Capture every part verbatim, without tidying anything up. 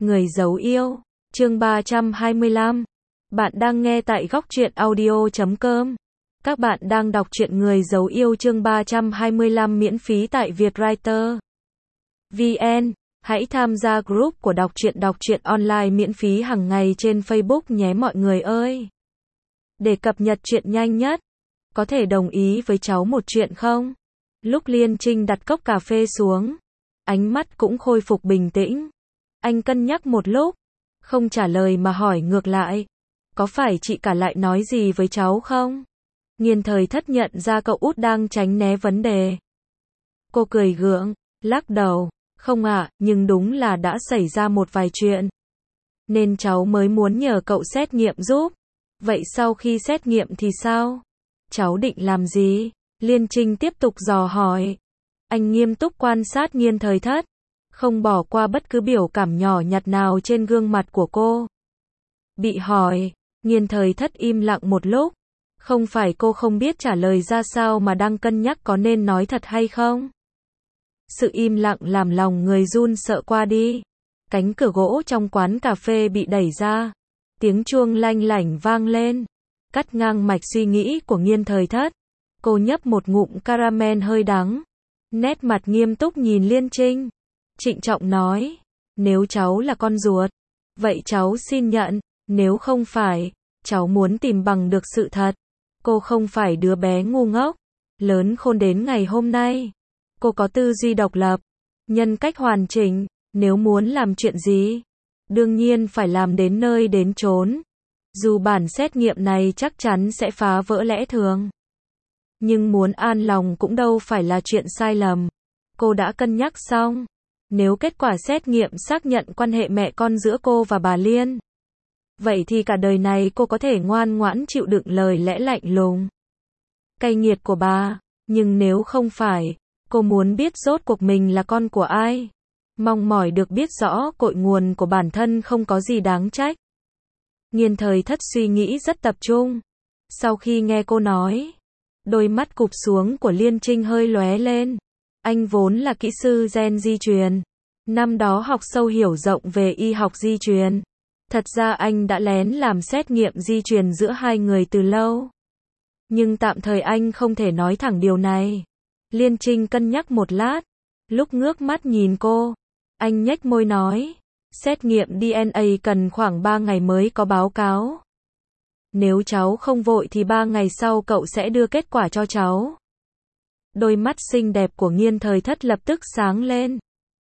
Người giấu yêu, chương ba trăm hai mươi lăm. Bạn đang nghe tại góc truyện audio chấm com. Các bạn đang đọc truyện Người giấu yêu chương ba trăm hai mươi lăm miễn phí tại Vietwriter vê en. Hãy tham gia group của đọc truyện đọc truyện online miễn phí hàng ngày trên Facebook nhé mọi người ơi. Để cập nhật truyện nhanh nhất, có thể đồng ý với cháu một chuyện không? Lúc Liên Trinh đặt cốc cà phê xuống, ánh mắt cũng khôi phục bình tĩnh. Anh cân nhắc một lúc, không trả lời mà hỏi ngược lại. Có phải chị cả lại nói gì với cháu không? Nghiên Thời Thất nhận ra cậu út đang tránh né vấn đề. Cô cười gượng, lắc đầu. Không ạ, à, nhưng đúng là đã xảy ra một vài chuyện. Nên cháu mới muốn nhờ cậu xét nghiệm giúp. Vậy sau khi xét nghiệm thì sao? Cháu định làm gì? Liên Trinh tiếp tục dò hỏi. Anh nghiêm túc quan sát Nghiên Thời Thất, không bỏ qua bất cứ biểu cảm nhỏ nhặt nào trên gương mặt của cô. Bị hỏi, Nghiên Thời Thất im lặng một lúc. Không phải cô không biết trả lời ra sao mà đang cân nhắc có nên nói thật hay không? Sự im lặng làm lòng người run sợ qua đi. Cánh cửa gỗ trong quán cà phê bị đẩy ra. Tiếng chuông lanh lảnh vang lên, cắt ngang mạch suy nghĩ của Nghiên Thời Thất. Cô nhấp một ngụm caramel hơi đắng, nét mặt nghiêm túc nhìn Liên Trinh, trịnh trọng nói, nếu cháu là con ruột, vậy cháu xin nhận, nếu không phải, cháu muốn tìm bằng được sự thật. Cô không phải đứa bé ngu ngốc, lớn khôn đến ngày hôm nay. Cô có tư duy độc lập, nhân cách hoàn chỉnh, nếu muốn làm chuyện gì, đương nhiên phải làm đến nơi đến chốn. Dù bản xét nghiệm này chắc chắn sẽ phá vỡ lẽ thường, nhưng muốn an lòng cũng đâu phải là chuyện sai lầm. Cô đã cân nhắc xong, nếu kết quả xét nghiệm xác nhận quan hệ mẹ con giữa cô và bà Liên, vậy thì cả đời này cô có thể ngoan ngoãn chịu đựng lời lẽ lạnh lùng, cay nghiệt của bà. Nhưng nếu không phải, cô muốn biết rốt cuộc mình là con của ai. Mong mỏi được biết rõ cội nguồn của bản thân không có gì đáng trách. Nghiên Thời Thất suy nghĩ rất tập trung. Sau khi nghe cô nói, đôi mắt cụp xuống của Liên Trinh hơi lóe lên. Anh vốn là kỹ sư gen di truyền, năm đó học sâu hiểu rộng về y học di truyền. Thật ra anh đã lén làm xét nghiệm di truyền giữa hai người từ lâu. Nhưng tạm thời anh không thể nói thẳng điều này. Liên Trinh cân nhắc một lát, lúc ngước mắt nhìn cô, anh nhếch môi nói, xét nghiệm đê en a cần khoảng ba ngày mới có báo cáo. Nếu cháu không vội thì ba ngày sau cậu sẽ đưa kết quả cho cháu. Đôi mắt xinh đẹp của Nghiên Thời Thất lập tức sáng lên.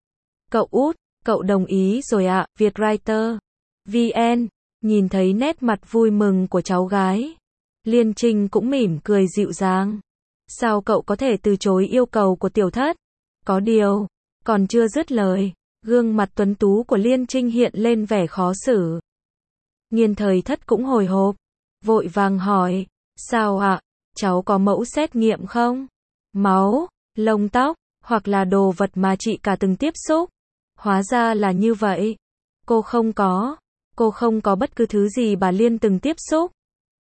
Cậu út, cậu đồng ý rồi ạ. À, Vietwriter vê en, nhìn thấy nét mặt vui mừng của cháu gái, Liên Trinh cũng mỉm cười dịu dàng. Sao cậu có thể từ chối yêu cầu của tiểu thất? Có điều, còn chưa dứt lời, gương mặt tuấn tú của Liên Trinh hiện lên vẻ khó xử. Nghiên Thời Thất cũng hồi hộp, vội vàng hỏi, sao ạ? À? Cháu có mẫu xét nghiệm không? Máu, lông tóc, hoặc là đồ vật mà chị cả từng tiếp xúc? Hóa ra là như vậy. Cô không có, cô không có bất cứ thứ gì bà Liên từng tiếp xúc.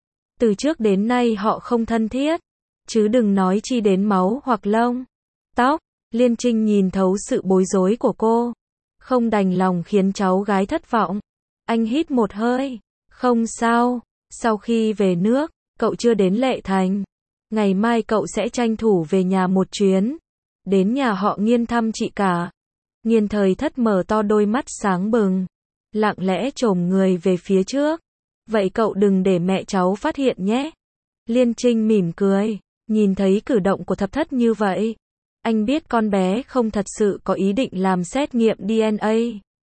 Từ trước đến nay họ không thân thiết, chứ đừng nói chi đến máu hoặc lông tóc. Liên Trinh nhìn thấu sự bối rối của cô, không đành lòng khiến cháu gái thất vọng. Anh hít một hơi, không sao, sau khi về nước, cậu chưa đến Lệ Thành. Ngày mai cậu sẽ tranh thủ về nhà một chuyến, đến nhà họ Nghiên thăm chị cả. Nghiên Thời Thất mở to đôi mắt sáng bừng, lặng lẽ chồm người về phía trước. Vậy cậu đừng để mẹ cháu phát hiện nhé. Liên Trinh mỉm cười, nhìn thấy cử động của Thập Thất như vậy, anh biết con bé không thật sự có ý định làm xét nghiệm đê en a.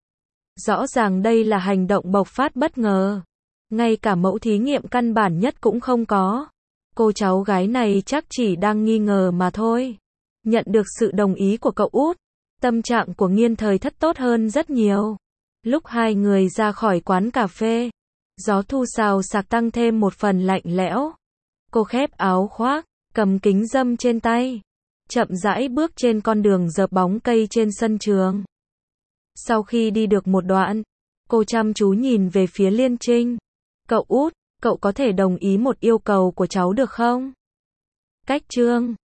Rõ ràng đây là hành động bộc phát bất ngờ. Ngay cả mẫu thí nghiệm căn bản nhất cũng không có. Cô cháu gái này chắc chỉ đang nghi ngờ mà thôi. Nhận được sự đồng ý của cậu út, tâm trạng của Nghiên Thời Thất tốt hơn rất nhiều. Lúc hai người ra khỏi quán cà phê, gió thu xào xạc tăng thêm một phần lạnh lẽo. Cô khép áo khoác, cầm kính râm trên tay, chậm rãi bước trên con đường dợp bóng cây trên sân trường. Sau khi đi được một đoạn, cô chăm chú nhìn về phía Liên Trinh. Cậu út, cậu có thể đồng ý một yêu cầu của cháu được không? Cách chương